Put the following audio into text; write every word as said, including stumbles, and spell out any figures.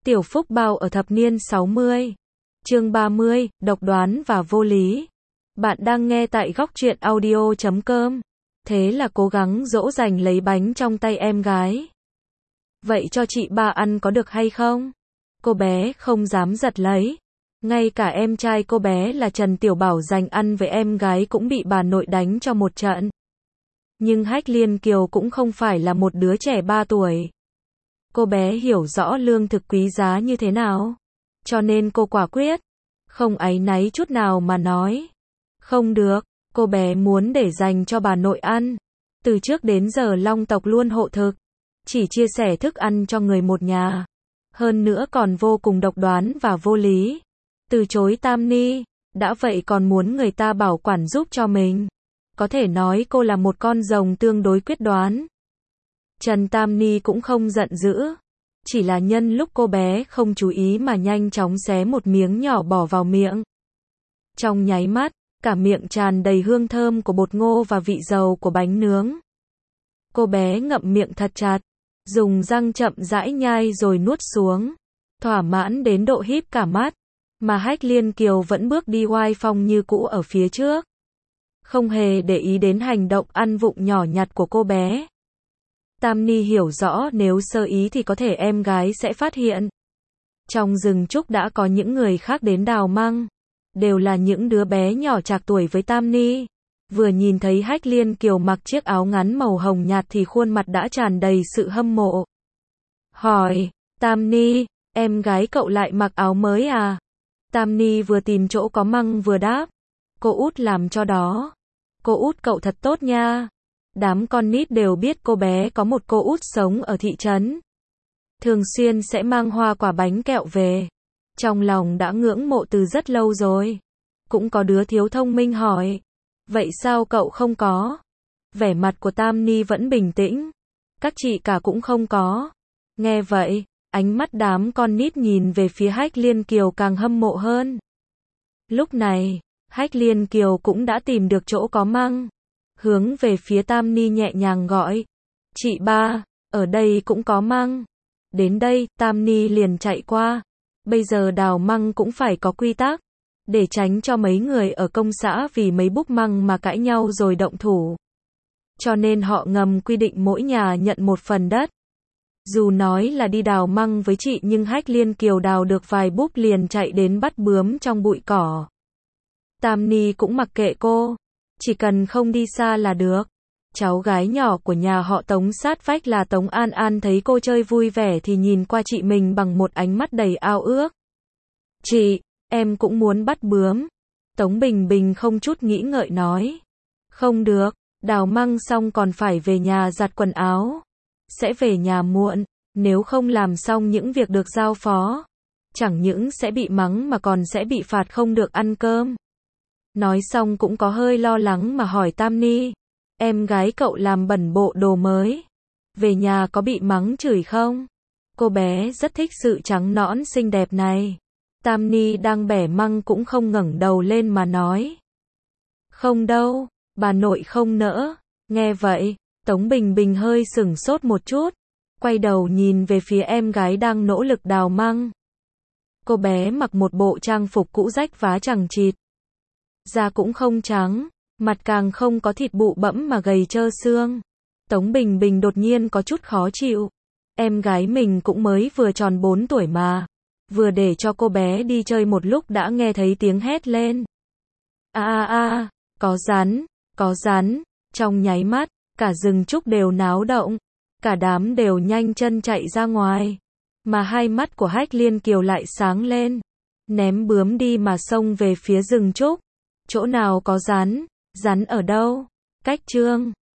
Tiểu Phúc Bao ở thập niên sáu mươi. Chương ba mươi, độc đoán và vô lý. Bạn đang nghe tại góc truyện audio chấm com. Thế là cố gắng dỗ dành lấy bánh trong tay em gái. Vậy cho chị ba ăn có được hay không? Cô bé không dám giật lấy. Ngay cả em trai cô bé là Trần Tiểu Bảo dành ăn với em gái cũng bị bà nội đánh cho một trận. Nhưng Hách Liên Kiều cũng không phải là một đứa trẻ ba tuổi. Cô bé hiểu rõ lương thực quý giá như thế nào. Cho nên cô quả quyết, không áy náy chút nào mà nói. Không được, cô bé muốn để dành cho bà nội ăn. Từ trước đến giờ Long tộc luôn hộ thực. Chỉ chia sẻ thức ăn cho người một nhà. Hơn nữa còn vô cùng độc đoán và vô lý. Từ chối Tam Ni, đã vậy còn muốn người ta bảo quản giúp cho mình. Có thể nói cô là một con rồng tương đối quyết đoán. Trần Tam Ni cũng không giận dữ. Chỉ là nhân lúc cô bé không chú ý mà nhanh chóng xé một miếng nhỏ bỏ vào miệng. Trong nháy mắt, cả miệng tràn đầy hương thơm của bột ngô và vị dầu của bánh nướng. Cô bé ngậm miệng thật chặt, dùng răng chậm rãi nhai rồi nuốt xuống. Thỏa mãn đến độ híp cả mắt. Mà Hách Liên Kiều vẫn bước đi oai phong như cũ ở phía trước. Không hề để ý đến hành động ăn vụng nhỏ nhặt của cô bé. Tam Ni hiểu rõ nếu sơ ý thì có thể em gái sẽ phát hiện. Trong rừng trúc đã có những người khác đến đào măng. Đều là những đứa bé nhỏ trạc tuổi với Tam Ni. Vừa nhìn thấy Hách Liên Kiều mặc chiếc áo ngắn màu hồng nhạt thì khuôn mặt đã tràn đầy sự hâm mộ. Hỏi, Tam Ni, em gái cậu lại mặc áo mới à? Tam Ni vừa tìm chỗ có măng vừa đáp. Cô út làm cho đó. Cô út cậu thật tốt nha. Đám con nít đều biết cô bé có một cô út sống ở thị trấn. Thường xuyên sẽ mang hoa quả bánh kẹo về. Trong lòng đã ngưỡng mộ từ rất lâu rồi. Cũng có đứa thiếu thông minh hỏi. Vậy sao cậu không có? Vẻ mặt của Tam Ni vẫn bình tĩnh. Các chị cả cũng không có. Nghe vậy, ánh mắt đám con nít nhìn về phía Hách Liên Kiều càng hâm mộ hơn. Lúc này, Hách Liên Kiều cũng đã tìm được chỗ có măng. Hướng về phía Tam Ni nhẹ nhàng gọi. Chị ba, ở đây cũng có măng. Đến đây, Tam Ni liền chạy qua. Bây giờ đào măng cũng phải có quy tắc. Để tránh cho mấy người ở công xã vì mấy búp măng mà cãi nhau rồi động thủ. Cho nên họ ngầm quy định mỗi nhà nhận một phần đất. Dù nói là đi đào măng với chị nhưng Hách Liên Kiều đào được vài búp liền chạy đến bắt bướm trong bụi cỏ. Tam Ni cũng mặc kệ cô. Chỉ cần không đi xa là được. Cháu gái nhỏ của nhà họ Tống sát vách là Tống An An thấy cô chơi vui vẻ thì nhìn qua chị mình bằng một ánh mắt đầy ao ước. Chị, em cũng muốn bắt bướm. Tống Bình Bình không chút nghĩ ngợi nói. Không được, đào măng xong còn phải về nhà giặt quần áo. Sẽ về nhà muộn, nếu không làm xong những việc được giao phó. Chẳng những sẽ bị mắng mà còn sẽ bị phạt không được ăn cơm. Nói xong cũng có hơi lo lắng mà hỏi Tam Ni. Em gái cậu làm bẩn bộ đồ mới. Về nhà có bị mắng chửi không? Cô bé rất thích sự trắng nõn xinh đẹp này. Tam Ni đang bẻ măng cũng không ngẩng đầu lên mà nói. Không đâu, bà nội không nỡ. Nghe vậy, Tống Bình Bình hơi sửng sốt một chút. Quay đầu nhìn về phía em gái đang nỗ lực đào măng. Cô bé mặc một bộ trang phục cũ rách vá chằng chịt. Da cũng không trắng, mặt càng không có thịt bụ bẫm mà gầy trơ xương. Tống Bình Bình đột nhiên có chút khó chịu. Em gái mình cũng mới vừa tròn bốn tuổi mà. Vừa để cho cô bé đi chơi một lúc đã nghe thấy tiếng hét lên. A a a, có rắn, có rắn. Trong nháy mắt, cả rừng trúc đều náo động. Cả đám đều nhanh chân chạy ra ngoài. Mà hai mắt của Hách Liên Kiều lại sáng lên. Ném bướm đi mà xông về phía rừng trúc. Chỗ nào có rắn? Rắn ở đâu? Cách chương